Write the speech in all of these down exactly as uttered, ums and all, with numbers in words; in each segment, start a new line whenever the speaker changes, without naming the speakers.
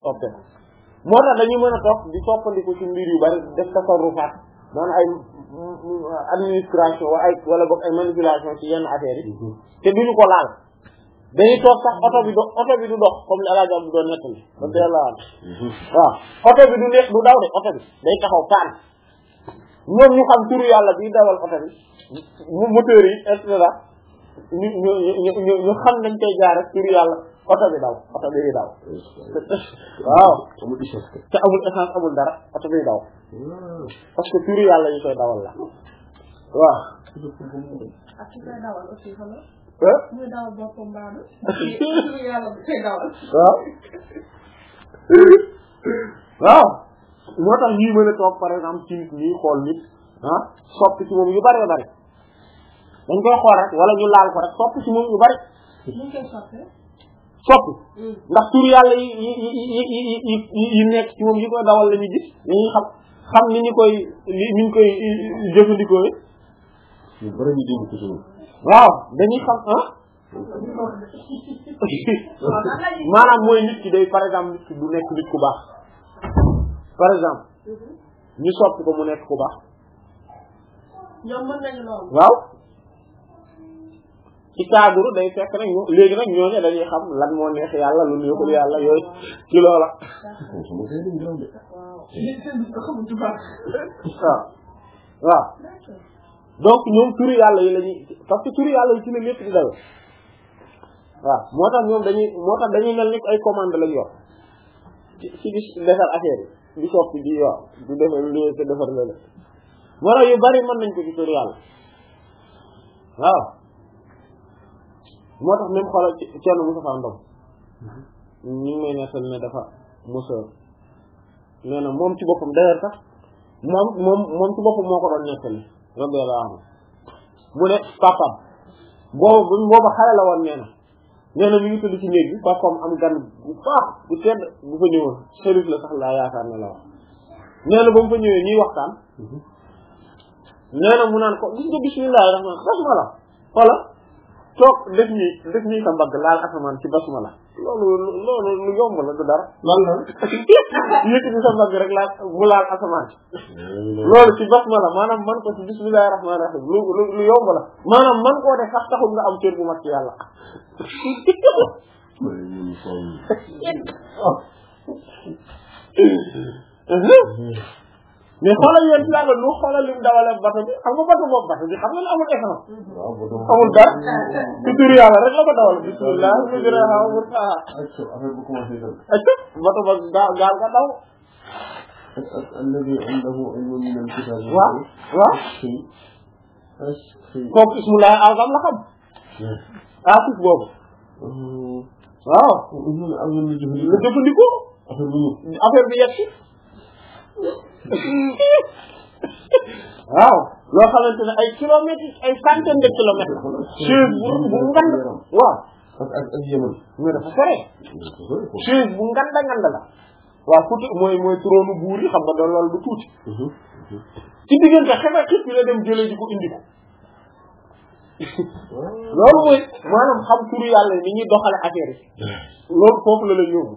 ok moo tax dañuy mën a toog di soppandiku ci mbir yu bari def tasarrufaat maanaam ay administration wala ay wala boog ay manipulation ci yenn affaires yi te duñu ko laal dañuy toog sax oto bi do oto bi du dox comme li Alaaji Abdu doon nettali ba teel la waaw oto bi du nekk du daw de oto bi day taxaw paan ñoom ñu xam turu yàlla bi dawal oto bi mu moteur yi et cetera ñu ñu ñu ñu xam nañ koy jaar rek turu yàlla oto bi daw oto bi daw waaw te amul essence amul dara oto bi daw parce que turu yàlla yi koy dawal la waaw
ak ki koy dawal aussi xam nga
eh
muy dawal boppam mbaadu turu yàlla bi koy dawal
waaw waaw moo tax ñuy mën a toog par exemple ci nit ñi xool nit ah soppi ci moom yu bari bari dañ koy xool rek wala ñu laal ko rek soppi ci moom yu bari
ñu koy soppee
soppi ndax tur yàlla yi yi yi yi yi yi nekk ci moom yi koy dawal la ñu gis dañuy xam xam ni ñu koy ni ñu koy jëfandikoo
ñu bari ñu dégg ko ci moom
waaw dañuy xam ah maanaam mooy nit ki day par exemple nit ki du nekk nit ku baax par exemple ñu soppi ko mu nekk ku baax
ñoom mën nañu loolu
waaw ci cadre day fekk nag ñu léegi nag ñooñu dañuy xam lan moo neex yàlla lu neexul yàlla yooyu ci loola waaw waaw donc ñoom turu yàlla yi lañuy parce que turu yàlla yi ci la lépp di dawe waaw moo tax ñoom dañuy moo tax dañuy mel ni ay commande lañu yor ci ci di defar affaire yi di soppi di waaw di defar li te defar lële moo tax yu bari mën nañ ko ci turu yàlla waaw moo tax même xoolal ci Thierno Moustapha Ndom ñu ngi may nettal ne dafa mosoo nee na moom ci boppam d'ailleurs sax moom moom moom ci boppam moo ko doon nettali radiyallahu anhu mu ne papam boobu boobu xale la woon nee na nee na mi ngi tëdd ci néeg bi papam am gan bu baax bu tedd bu fa ñëwoon xarit la sax laa yaakaar ne la wax nee na ba mu fa ñëwee ñuy waxtaan nee na mu naan ko gis nga bismillah rahman basmala wala toog def nii def nii sa mbagg laal asamaan ci basmala loolu loolu lu yomb la du dara
lan la
yëkkati sa mbagg rek laal mu laal asamaan ci loolu ci basmala maanaam man ko ci bismillahir rahmanir rahim lu lu lu yomb la maanaam man koo def sax taxul nga am cër bu mag ci yàlla mais xoolal yéen ci yàlla lu xoolal lim dawale bato bi xam nga bato boobu bato bi xam nga ne amul essence amul dara ci turu yàlla rek la ko dawal bismillah mujraha wa mursaha
affaire bu commencé dem
bato ba gaa gaal nga daw
alladhi indahu ilmun min al-kitab
waaw waaw kooku ismullahi azam la xam asis boobu waaw la jëfandikoo affaire bi yegg waaw loo xamante ne ay kilomètres ay centaine de kilomètres chaise bu bu ngand waaw
ak ak ak Yemen
mais dafa sore chaise bu nganda nganda la waaw fuuti mooy mooy trône buur yi xam nga doon loolu du tuuti ci diggante xeme xit bi la dem jëlee ji ko indi ko loolu mooy maanaam xam turu yàlla ni ñuy doxale affaire yi loolu foofu la la yóbbu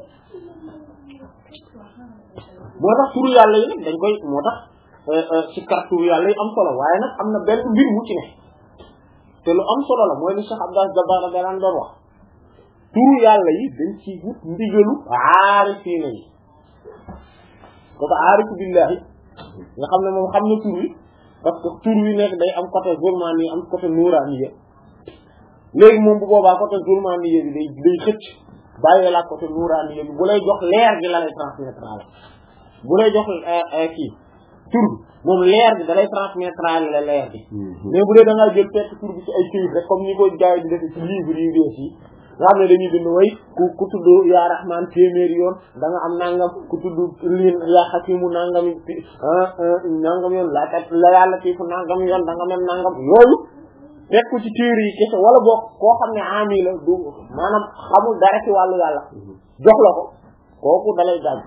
moo tax turu yàlla yi nag dañ koy moo tax ci kar turu yàlla yi am solo waaye nag am na benn mbir mu ci ne te lu am solo la mooy li Cheikh Abdou Dabbar daan doon wax turu yàlla yi dañ ci wut ndigalu aarifiina yi kooku aarifu billahi nga xam ne moom xam na tur wi parce que tur wi nekk day am côté zulmaani am côté nuuraani léegi moom bu boobaa côté zulmaani bi day day xëcc bàyyi la côté nuuraani bi bu lay jox leer gi la lay transmettre bu lay jox kii tur bi moom leer bi da lay transmettre la leer bi mais bu dee da ngaa jël fekk tur bi ci ay këyit rek comme ni ko jaay di defee ci livre yi bees yi nga xam ne dañuy bind way ku ku tudd yaa rahman téeméeri yoon da nga am nangam ku tudd liin yaa xakimu nangam nangam yoon laakat la yàlla tiifu nangam yoon da nga mel nangam yooyu fekk ci téere yi kese wala boog koo xam ne ami la du maanaam xamul dara ci wàllu yàlla jox la ko kooku dalay gaañ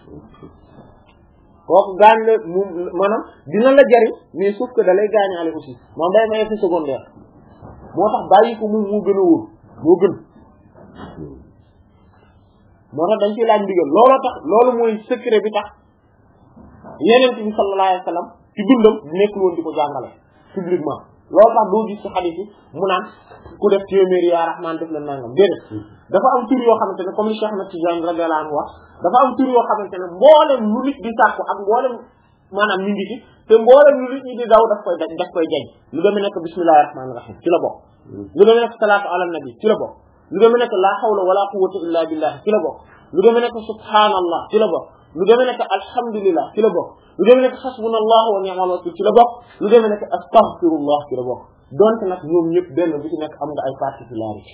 kooku gaañ la mu maanaam dina la jariñ mais sauf que dalay gaañaale aussi moom day may effet secondaire moo tax bàyyi ko moom moo gën a wóor moo gën moo tax dañ ciy laaj ndigal looloo tax loolu mooy secret bi tax yeneen bi sallallahu alayhi wa sallam ci dundam nekkul woon di ko jàngale publiquement loolu tax doo gis ci xadiis yi mu naan ku def téeméeri yaa Rahmaan def la nangam déedéet dafa am tur yoo xamante ne comme li Cheikh Ahmad Tidiane radiyallahu anhu wax dafa am tur yoo xamante ne mboolem lu nit di sàkku ak mboolem maanaam ñu ngi ci te mboolem lu nit ñi di daw daf koy daj daf koy jañ lu demee nekk bismillahir rahmanir rahim ci la bokk lu demee nekk salaatu ala nabi ci la bokk lu demee nekk la hawla wala quwwata illa billah ci la bokk lu demee nekk subhanallah ci la bokk lu demee nekk alhamdulillah ci la bokk lu demee nekk hasbunallahu wa ni'mal wakil ci la bokk lu demee nekk astaghfirullah ci la bokk donte nag ñoom ñëpp benn bu ci nekk am nga ay particularité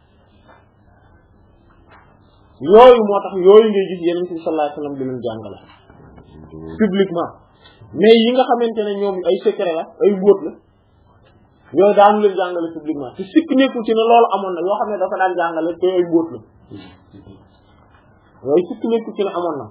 yooyu moo tax yooyu ngay gis yeneen bi sallallahu alayhi wasallam di leen jàngale publiquement mais yi nga xamante ne ñoom ay secret la ay mbóot la yooyu daanu leen jàngale publiquement te sikk nekkul ci ne loolu amoon na yoo xam ne dafa daan jàngale te ay mbóot la yooyu sikk nekkul ci ne amoon na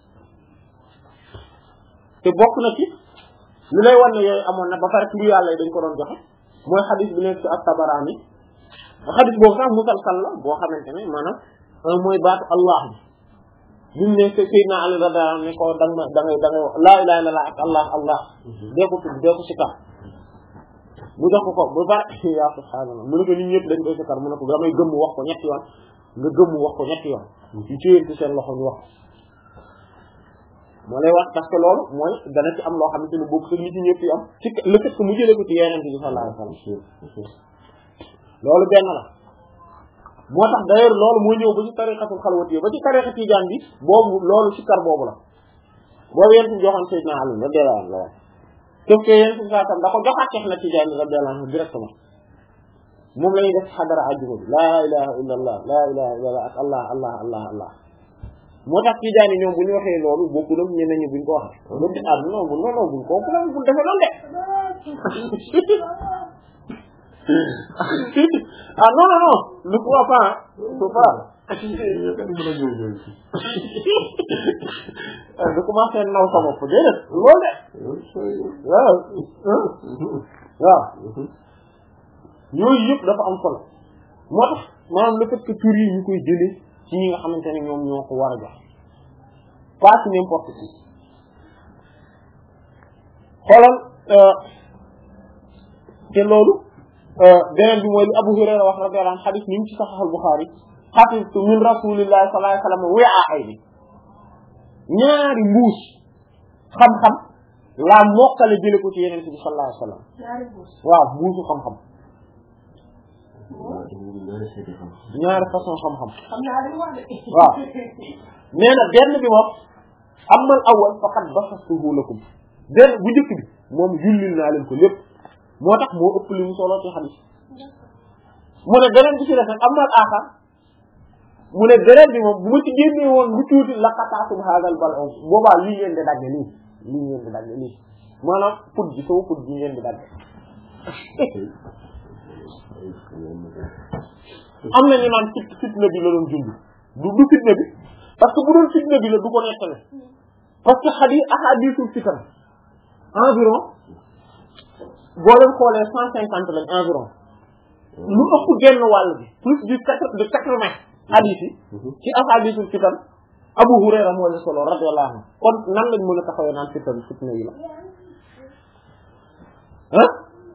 te bokk na ci li lay wan ne yooyu amoon na ba pare turu yàlla yi dañ ko doon joxe mooy xadis bi nekk ci at-Tabarani xadis boobu sax musalsal la boo xamante ne maanaam mooy baatu Allah bi bi mu ne Seydina Ali radiyallahu anhu ne ko da nga da ngay da ngay laa ilaaha illallaah ak Allah Allah dee ko tudd dee ko sikar mu jox ko ko ba pare yaa subhaanallah mu ne ko nit ñëpp dañ koy sikar mu ne ko damay gëmm wax ko ñetti yoon nga gëmm wax ko ñetti yoon ñu téyante seen loxo ñu wax moo lay wax parce que loolu mooy dana ci am loo xamante ne boobu sax nit ñi ñëpp yi am ci le fait que mu jëlee ko ci Yonent bi sallallahu alayhi wa sallam loolu benn la moo tax d'ailleurs loolu moo ñëw ba ci tariqatul xalwati ba ci tariqa tijaan bi boobu loolu sikkar boobu la boobu Yonent bi joxoon Seydina Ali radiyallahu anhu la wax sauf que Yonent bi saa tam da ko joxaat Cheikh na Tijaan radiyallahu anhu directement moom la ñuy def xadara àjjuma bi laa ilaha illa allah laa ilaha illa allah ak allah allah allah allah moo tax Tijaan yi ñoom bu ñu waxee loolu bokku nag ñeneen ñi buñ ko waxee ba ci àdd non bu non buñ ko plan buñ defe noonu de ah non non non ne crois pas faut pas da commencé naw sa bopp déedéet loolu de waaw waaw yooyu yëpp dafa am solo moo tax maanaam le fait que tur yi ñu koy jëlee ci ñi nga xamante ne ñoom ñoo ko war a jox pas ci n'importe qui xoolal te loolu beneen bi mooy li Abu Hurayra wax radiyallahu anhu hadith ni mu ci Sahih al-Bukhari hafiztu min rasulillahi sallallahu alayhi wa sallam wi'a'ayni ñaari mbuus xam-xam laa mokkale jële ko ci Yonent bi sallallahu alayhi wa sallam waaw mbuusu xam-xam ñaari façon xam-xam waaw nee na benn bi moom amal awwal faqad basastuhu lakum benn bu njëkk bi moom jullil naa leen ko lépp moo tax moo ëpp li mu solo ci hadith mu ne beneen bi ci def nag amal aaxar mu ne beneen bi moom bu ma ci génnee woon lu tuuti la qata'tum hadal bal'um boobaa lii ngeen di dagge nii lii ngeen di dagge nii maanaam put bi sama put bi ngeen di dagge am na ñu naan fit fitna bi la doon jund du du fitna bi parce que bu doon fitna bi la du ko nettale parce que xadi ahadithul fitan environ boo leen xoolee cent cinquante lañ environ lu ëpp genn wàll bi plus du quatre de quatre-vingts hadith yi ci ahadithul fitan Abu Hurayra moo la solo radiyallahu anhu kon nan lañ mën a taxawee naan fitan fitna yi la ah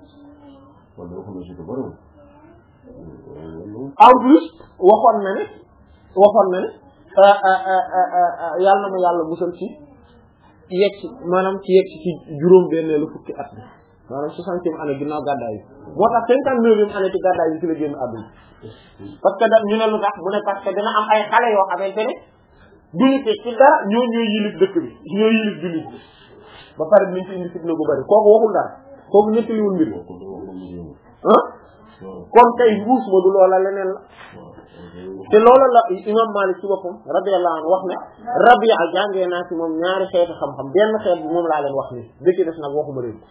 en plus waxoon na ne waxoon na ne yàlla na ma yàlla musal ci yegg ci maanaam ci yegg ci juróom benneelu fukki at bi maanaam soixantième année ginnaaw gàddaay yi moo tax cinquante-neuvième année ci gàddaay yi ci la génn àdduna parce que da ñu ne lu tax mu ne parce que dina am ay xale yoo xamante ne duñu te ci dara ñoo ñooy yilif dëkk bi ñooy yilif jullit bi ba pare dinañ ci indi fitna gu bari kooku waxul dara kooku ñettaliwul mbir ah kon tey mbuus ma du loola leneen la te loola la imam Malik ci boppam radiyallahu anhu wax ne Rabi'a jàngee naa ci moom ñaari xeetu xam-xam benn xeet bi moom laa leen wax ni dëkk des nag waxuma leen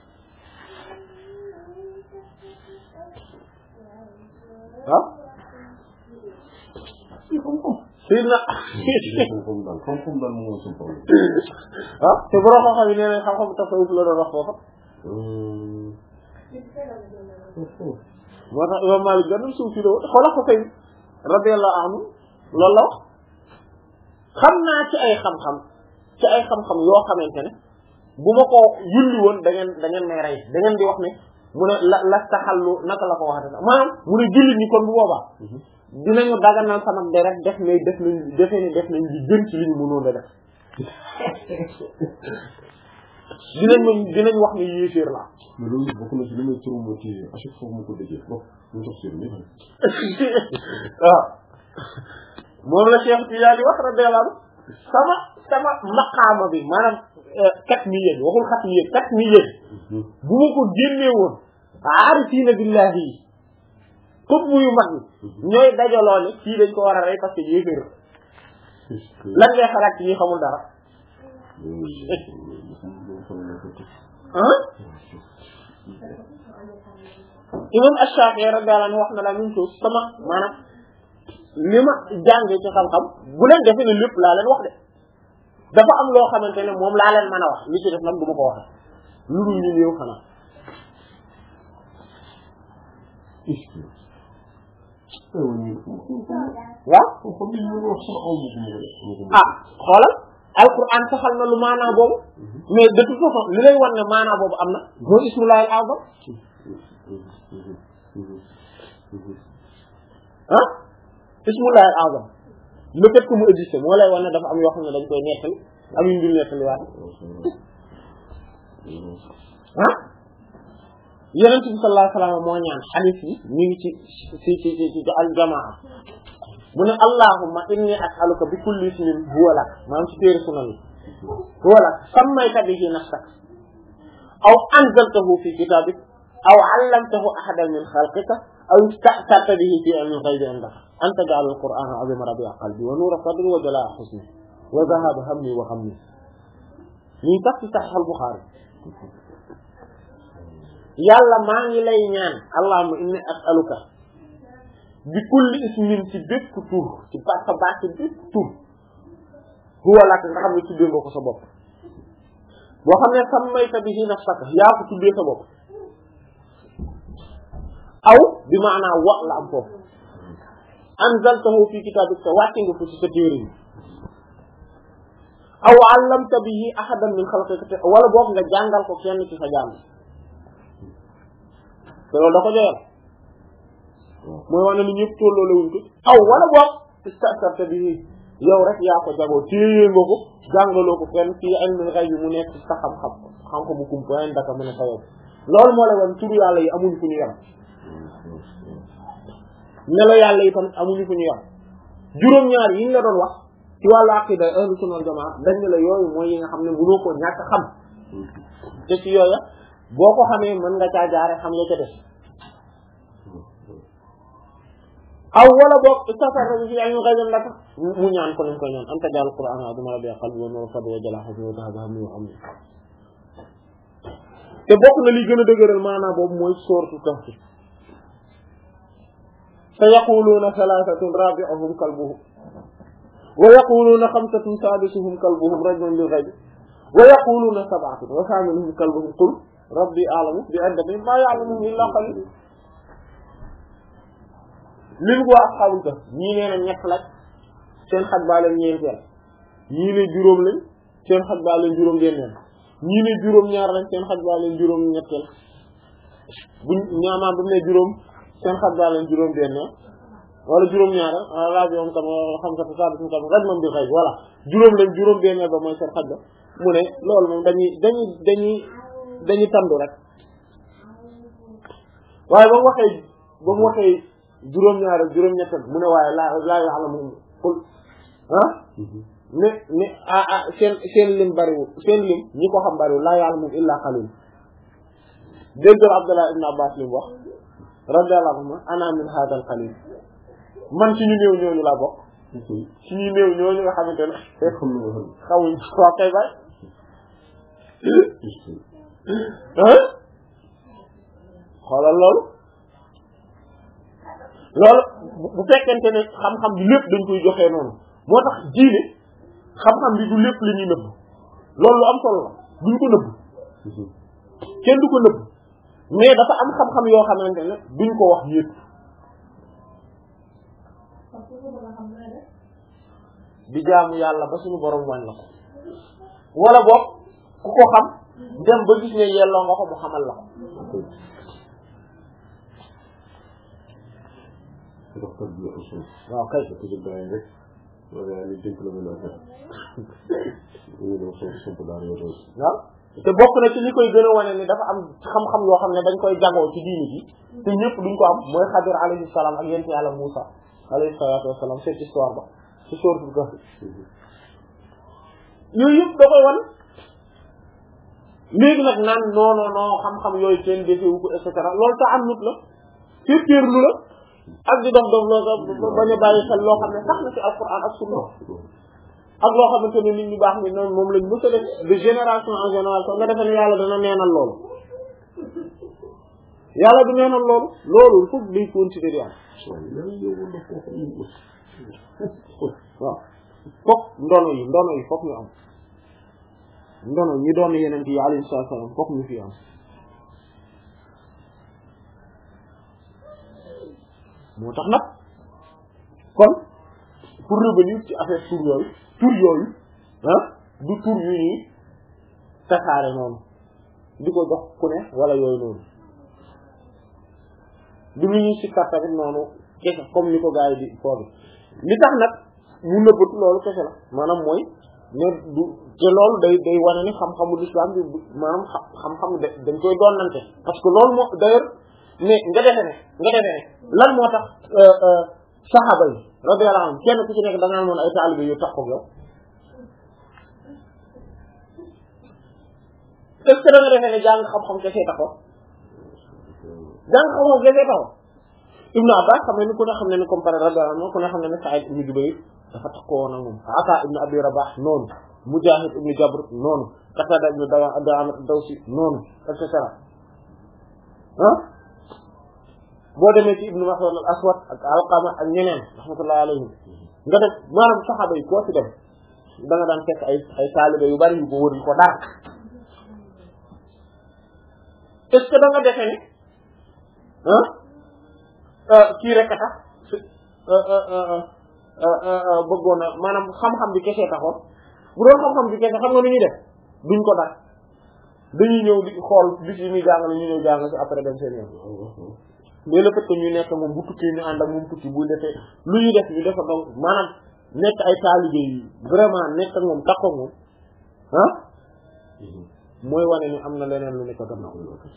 ah si na ah te borom xam-xam yi nee nañ xam-xam tasawuf la doon wax foofa moo tax imam Malik gannum suuf si la woon xoolal ko kay radiyallahu anhu loolu la wax xam naa ci ay xam-xam ci ay xam-xam yoo xamante ne bu ma ko yulli woon da ngeen da ngeen may rey da ngeen di wax ne mu ne la la taxallu naka la ko waxate sax maanaam mu ne jullit ñi kon bu boobaa dinañu daganal sama deret def ne def nañ defee ne def nañ di gën ci li ñu mënoon a def dinañ ma dinañ wax ne yéeféer la
mais loolu bokk na ci li may promoté à chaque fois mu ko déggee bon mu jox seen ñëpp
waaw moom la Cheikh Tidiane wax radiyallahu anhu sama sama maqaama bi maanaam kat mi yéen waxul xat mi yéen kat mi yéen bu ma ko génnee woon aarifiina billahi yi xutbu yu mag yi ñooy dajaloo ne kii dañ ko war a rey parce que yéeféer lan ngay xalaat ci ñi xamul dara ah imam Ash-Shafi'i radiyallahu anhu wax na la même chose sama maanaam li ma jàngee ci xam-xam bu leen defee ne lépp laa leen wax de dafa am loo xamante ne moom laa leen mën a wax li ci def nag du ma ko waxe lu dul ñu néew xanaa waaw ah xoolal alquran saxal na lu maanaa boobu mais de toute façon li lay wan ne maanaa boobu am na mooy ismullahi al-azam ah ismullahi al-azam le fait que mu existe moo lay wan ne dafa am yoo xam ne dañ koy nettali am yu dul nettali waat ah Yonent bi sallallahu alayhi wa sallam moo ñaan hadith yi ñu ngi ci ci ci ci ci al-jamaa mu ne allahumma inni as'aluka bi kulli ismin huwa lak maanaam ci téere sunan yi huwa lak sammayta bihi nafsak aw anzaltahu fi kitabik aw 'allamtahu ahadan min khalqika aw ista'tharta bihi fi ilmi al-ghaybi indaka an taj'ala al-qur'ana 'azima rabi'a qalbi wa nura sadri wa jalaa'a huzni wa dhahaba hammi wa ghammi ñu tax ci Sahih al-Bukhari yàlla maa ngi lay ñaan allahumma inni as'aluka bi kulli ismin ci bépp tur ci baax sa baax ci bépp tur huwa lak nga xam ne tuddee nga ko sa bopp boo xam ne sammayta bihi nafsaka yaa ko tuddee sa bopp aw bi maanaa wa la am foofu anzaltahu fi kitabika wàcce nga ko ci sa téere yi aw allamta bihi ahadan min khalqika wala boog nga jàngal ko kenn ci sa jaam te loolu da ko joyal mooy wax ne ni ñëpp tolloole wuñ ko aw wala boog istasarta bi yow rek yaa ko jagoo téye nga ko jàngaloo ko kenn ci ilmul ghayb mu nekk ci sa xam-xam xam-xamu kumpa ndaka mën a sa yow loolu moo la wan turu yàlla yi amuñu fu ñu yem melo yàlla yi tamit amuñu fu ñu yem juróom-ñaar yi ñu la doon wax ci wàllu aqida ahlu sunna wal jamaa dañ ne la yooyu mooy yi nga xam ne mënoo ko ñàkk xam te ci yooya boo ko xamee mën nga caa jaare xam nga ca def aw wala boog istasarta bi fi ilmi ghayb la tax mu ñaan ko lañ koy ñaan am tajal qur'an adama rabbi qalbi wa nur fadwa jala hazni wa dhahaba hammi wa hammi te bokk na li gën a dëgëral maanaam boobu mooy sourate Kahf sa yaquluna thalathatun rabi'uhum kalbuhum wa yaquluna khamsatun sadisuhum kalbuhum rajman bil ghayb wa yaquluna sab'atun wa thaminuhum kalbuhum qul rabbi a'lamu bi iddatihim ma ya'lamuhum illa qalil lim ko asxaabul kahf ñii nee na ñett lañ seen xaj baa leen ñeenteel ñii ne juróom lañ seen xaj baa leen juróom benneel ñii ne juróom ñaar lañ seen xaj baa leen juróom ñetteel buñ ñaamaam bu ne juróom seen xaj baa leen juróom benneel wala juróom ñaar laa bi moom tam xam sa sa bi tam raj moom bi xëy voilà juróom lañ juróom benneel ba mooy seen xaj ba mu ne loolu moom dañuy dañuy dañuy dañuy tandu rek waaye ba mu waxee ba mu waxee juróom-ñaar ak juróom-ñett mu ne waaye laa laa yoo xam ne moom xul ah ne ne ah ah seen seen lim bariwul seen lim ñi ko xam bariwul laa ya'lamu illaa qalil déggal Abdullah ibn Abbas li mu wax radiyallahu anhu ana min hadha al qalil man ci ñu néew ñooñu laa bokk ci ñu néew ñooñu nga xamante ne xamuñ waa kay bay ah xoolal loolu loolu bu fekkente ne xam-xam bi lépp dañ koy joxee noonu moo tax diine xam-xam bi du lépp la ñuy nëbb loolu lu am solo la duñ ko nëbb kenn du ko nëbb mais dafa am xam-xam yoo xamante ne duñ ko wax yépp di jaamu yàlla ba suñu borom wañ la ko wala boog ku ko xam dem ba gis ne yelloo nga ko mu xamal la ko waaw kay waaw te bokk na ci li koy gën a wane ni dafa am xam-xam yoo xam ne dañ koy jagoo ci diini ji te ñëpp duñ ko am mooy Xadir alayhi salaam ak yent yàlla Muusa alayhi salaatu wassalaam cette histoire ba ci sourate Kahf yooyu yëpp da koy wan léegi nag naan non non non xam-xam yooyu kenn defewu ko et cetera loolu ta am nut la firtéerlu la ak di dox dox loo bañ a bàyyi xel loo xam ne sax na ci alquran ak sunna ak loo xamante ne nit ñu baax ni noonu moom lañ mës a def de génération en génération nga defe ne yàlla dana neenal loolu yàlla du neenal loolu loolu foofu day continuer di am waaw fokk ndono yi ndono yi fokk ñu am ndono ñi doon yeneen yi alayhi salaam fokk ñu fi am moo tax nag kon pour revenir ci affaire tur yooyu tur yooyu ah du tur yu ñuy tasaare noonu di ko jox ku ne wala yooyu noonu du lu ñuy sikkar tamit noonu kese comme ni ko gars yi di foofu li tax nag mu nëbbatu loolu kese la maanaam mooy ne du te loolu day day wane ni xam-xamu l'islam bi maanaam xam-xam dañ koy doonante parce que loolu moo d'ailleurs mais nga defe ne nga defe ne lan moo tax saxaaba yi radiyallahu anhum kenn ku ci nekk da ngaa moon ay taalibe yu tax ko yow est-ce que da nga defee ne jàng xam-xam kese taxaw jàng xam-xam kese taxaw Ibn Abbas xam ne ni ku ne xam ne ni comme par radiyallahu anhu ku ne xam ne ne Sa'id ibn Jubayr dafa taxaw woon ak moom Ata ibn Abi Rabah noonu Mujahid ibn Jabr noonu Qatada ibn Dawsi noonu et cetera ah boo demee ci Ibn Mas'ud al-Aswad ak Alqama ak ñeneen rahmatullahi alayhim nga def maanaam saxaaba yi koo ci dem da nga daan fekk ay ay taalibe yu bari yu ko wër yu ko dara est-ce que da nga defe ne ah kii rek a tax bëggoon na maanaam xam-xam bi kese taxoon bu doon xam-xam bi kese xam nga nu ñuy def duñ ko dara dañuy ñëw di xool bis yi muy jàngale ñu ñëw jàngale si après dem seen yoon mais le fait que ñu nekk moom bu tukkee ñu ànd ak moom tukki bu defee lu ñu def ñu defa donc maanaam nekk ay taalibe yi vraiment nekk ak moom takkoo moom ah mooy wane ni am na leneen lu nekk gannaaw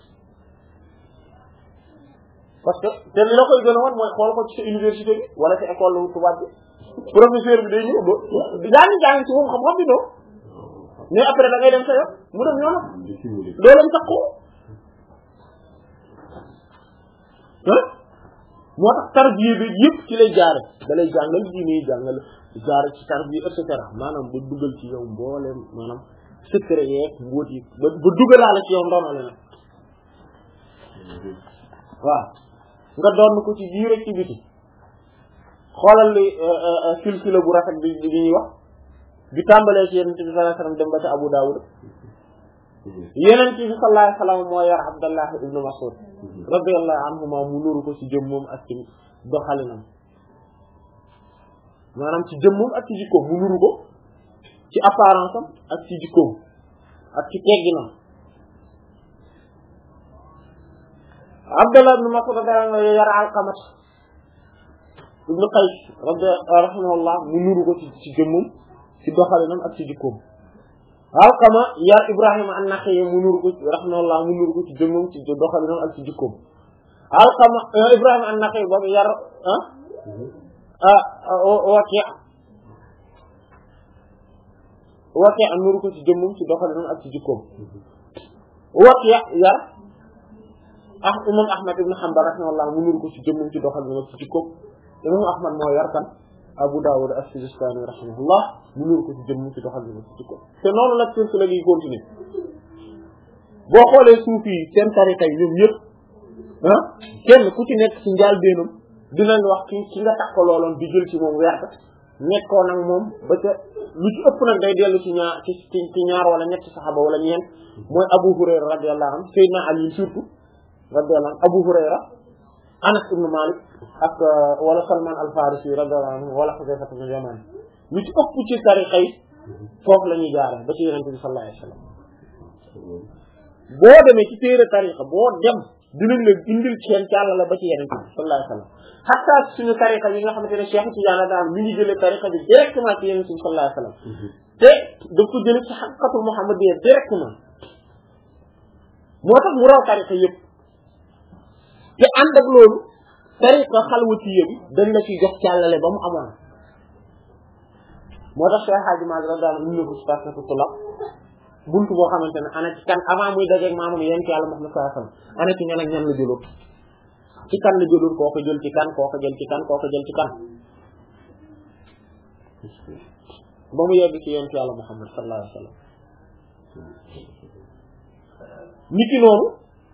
parce que te li la koy gën a wan mooy xool ko ci sa université bi wala ci école tubaab bi professeur bi day ñëw do yaa ngi jàng ci moom xam-xam bi doo mais après da ngay dem sa yoon mu dem yoonam doo leen takkoo ah moo tax tarbiya bi yëpp ci lay jaare da lay jàngal diine jàngal jaare ci tarbiya et cetera maanaam ba dugal ci yow mbooleem maanaam secret yeeg mbóot yi ba ba dugalaale ci yow ndono la nag waaw nga doon ko ci biir ak ci biti xoolal li silsila bu rafet bi bi ñuy wax bi tàmbalee ci Yonent bi sallallahu alayhi wasallam dem ba ci Abu Dawud Yonent bi sallallahu alayhi wasallam moo yar Abdallah ibn Mas'ud radiyallahu anhuma mu nuru ko ci jëmmam ak ci doxalinam maanaam ci jëmmam ak ci jikkoom mu nuru ko ci apparence am ak ci jikkoom ak ci tegginam Abdallah ibn Mas'ud radiyallahu anhu yar Alqama ibn Qays radiyallahu rahimahullah mu nuru ko ci ci jëmmam ci doxalinam ak ci jikkoom Alqama yar Ibrahima an-Nakha'i mu nuru ko rahimahullah mu nuru ko ci jëmmam ci doxalinam ak ci jikkoom Alqama Ibrahima an-Nakha'i boobu yar ah Waki' Waki' nuru ko ci jëmmam ci doxalinam ak ci jikkoom Waki' yar ah imam Ahmad ibn Hanbal rahimahullah mu nuru ko ci jëmmam ci doxalinam ak ci jikkoom imam Ahmad moo yar kan Abu Dawud as-Sijistani rahimahullah mu nuru ko ci jëmmam ci doxalinam ak ci jikkoom te noonu la ci la gi continuer boo xoolee suufi yi seen tariqa yi ñoom yëpp ah kenn ku ci nekk ci njaal beenam dinañ wax ki ki nga takk looloon di jël ci moom werte nekkoon ak moom ba ca lu ci ëpp nag day dellu ci ñaar ci ci ñaar wala ñetti saxaaba wala ñeent mooy Abu Hurayra radiyallahu anhu Seydina Ali surtout radiyallahu anhu Abu Hurayra Anas ibn Malik ak wala Salman al-Farisi radiyallahu anhu wala Hudayfa ibn Yaman lu ci ëpp ci tariqa yi foofu la ñuy jaare ba ci yonent bi sallallahu alayhi wasallam boo demee ci téere tariqa boo dem dinañ la indil seen càlla la ba ci yonent bi sallallahu alayhi wasallam hatta suñu tariqa yi nga xamante ne Cheikh Tidiane daal mi ngi jëlee tariqa bi directement ci yonent bi sallallahu alayhi wasallam te daf ko jëlee ci haqqatu muhammadiyya directement moo tax mu raw tariqa yëpp te ànd ak loolu tariqa xalwatiyya bi dañ la ci jox càllale ba mu amoon moo tax Cheikh Hadji Malick radiyallahu anhu ñu ko ci tasatu tulab buntu boo xamante ne ana ci kan avant muy dajeeg maamu yonent Yàlla Muhammad sallallahu alayhi wasallam ana ci ñan ak ñan la jëloon ci kan la jëloon koo ko jël ci kan koo ko jël ci kan koo ko jël ci kan ba mu yegg ci yonent Yàlla Muhammad sallallahu alayhi wasallam nit ki noonu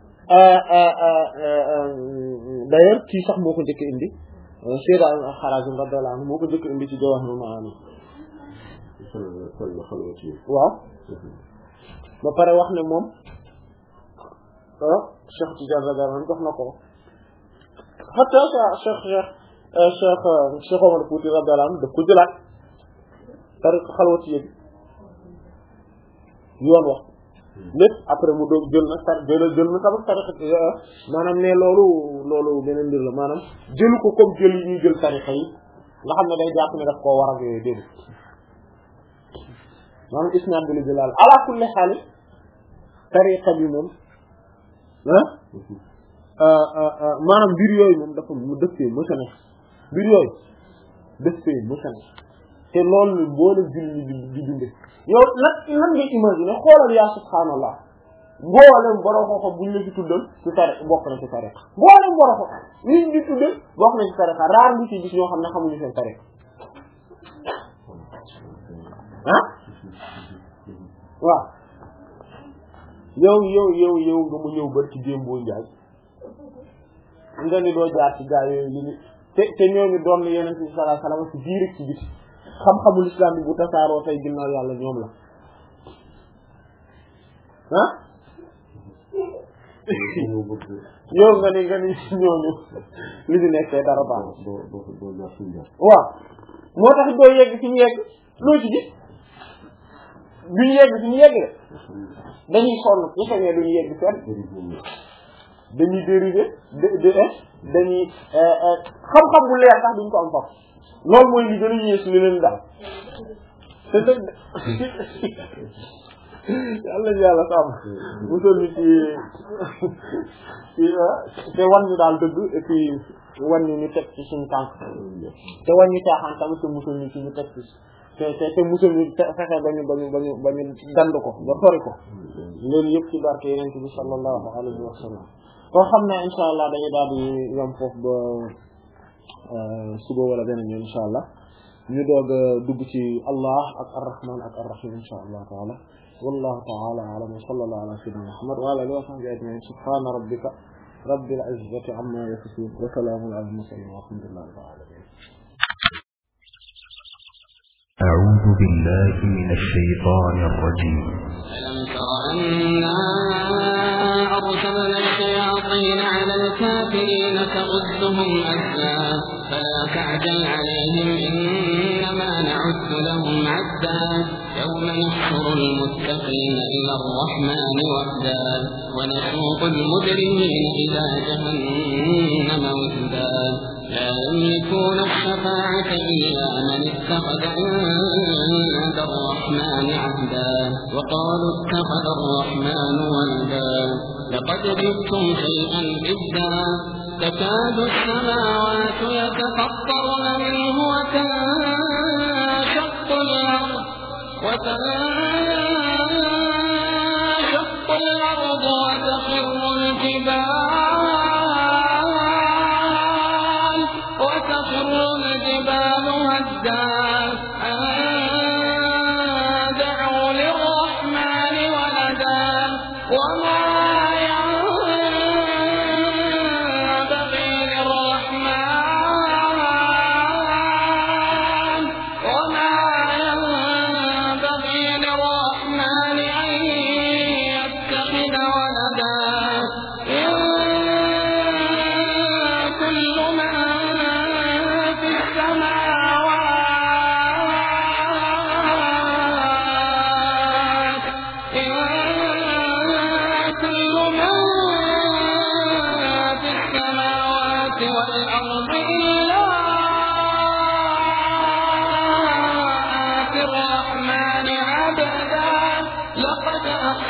d'ailleurs kii sax moo ko njëkk indi Sayyid al-Kharazim radiyallahu anhu moo ko njëkk indi ci Jawahirul Ma'ani waaw ba pare wax ne moom Cheikh Tidiane radiyallahu anhu jox na ko hatta Cheikh Cheikh Cheikh Cheikh Omar Fouti radiyallahu anhu daf ko jëlaat tariqa xalwati yëpp yoon wax lépp après mu doog jël nag tar jël jël na tamit tariqa maanaam ne loolu loolu beneen mbir la maanaam jëlu ko comme jël yi ñuy jël tariqa yi nga xam ne day jàpp ne daf koo war ak yooyu déedéet maanaam isnaad bi la jëlaal ala kulli xaal tariqa bi moom ah maanaam mbir yooyu moom dafa mu dëppee mësa ne mbir yooyu dëppee mësa ne te loolu boole julli di di dundee yow nag lan ngay imaginer xoolal yaa subhaanallah mboolem borom xam-xam buñ la ci tuddal ci tariqa bokk na ci tariqa mboolem borom xam liñ di tuddal bokk na ci tariqa raar lu ci gis ñoo xam ne xamuñu seen tariqa ah waaw yow yow yow yow nga mu ñëw bari ci démboo njaay nga ni doo jaar ci gaa yooyu li ni te te ñooñu doon na yeneen ci sallallahu alayhi wasallam ci biir ak ci biti xam-xamul islam bi bu tasaaroo tey ginnaaw yàlla ñoom la ah yow nga ni nga ni ñooñu li ñu nekkee dara baax waaw moo tax doo yegg fi ñu yegg loo ci gis bi ñu yegg fi ñu yegg de dañuy sonn bu fekkee duñu yegg fenn dañuy dérivé de de dañuy xam-xam bu leer sax duñ ko am foofu loolu mooy li gën a yées li leen daal te dëgg yàlla yàlla sàmm musal ñu ci ci te wan ñu daal dëgg et puis wan ñu ñu teg ci suñu tànk te wan ñu caaxaan tamit te musal ñu ci ñu teg ci te te te musal ñu fexe bañu bañu bañu bañu dand ko ba sori ko loolu yëpp ci barke yeneen bi sallallahu alayhi wa sallam kon xam ne insha allah dañu daal di yom foofu ba suba wala beneen yoon insha allah ñu doog a dugg ci allah ak arrahman ak arrahim insha allah taala wallahu taala alam wa sallallahu ala sayyidina muhammad wa ala alihi wa sahbihi ajma'in subhana rabbika rabbil izzati amma yasifun wa salamun ala al mursalin walhamdulillahi rabbil alamin
أعوذ بالله من الشيطان الرجيم
ألم تر أنا أرسلنا الشياطين على الكافرين تؤذهم أزا فلا تعجل عليهم إنما نعد لهم عدا يوم نحشر المتقين إلى الرحمن وفدا ونسوق المجرمين إلى جهنم وفدا لا يملكون الشفاعة إلا من اتخذ عند الرحمن عهدا وقالوا اتخذ الرحمن ولدا لقد جئتم شيئا إدا تكاد السماوات يتفطرن منه وتنشق الأرض وتنشق الأرض وتخر الجبال وتخر الجبال هدا أن دعوا للرحمن ولدا وما ينبغي للرحمن وما ينبغي للرحمن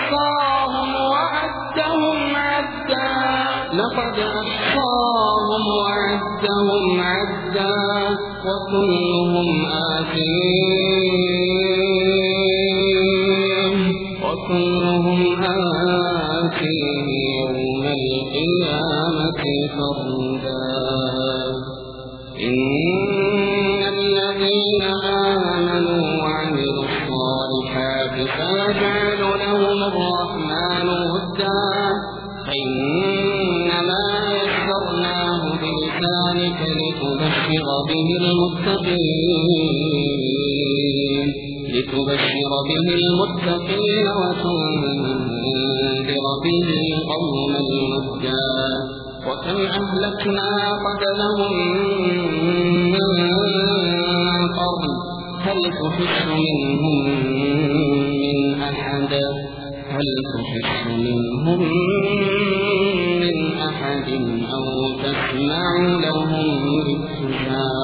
أحصاهم وعدهم عدا لقد أحصاهم وعدهم عدا وكلهم آتيه وكلهم آتيه يوم القيامة فردا إن الذين آمنوا وعملوا الصالحات سيجعل لهم الرحمن ودا فإنما يسرناه بلسانك لتبشر به المتقين لتبشر به المتقين وتنذر به قوما لدا وكم أهلكنا قبلهم من قرن هل تحس منهم من أحد هل تحس منهم من أحد أو تسمع لهم ركزا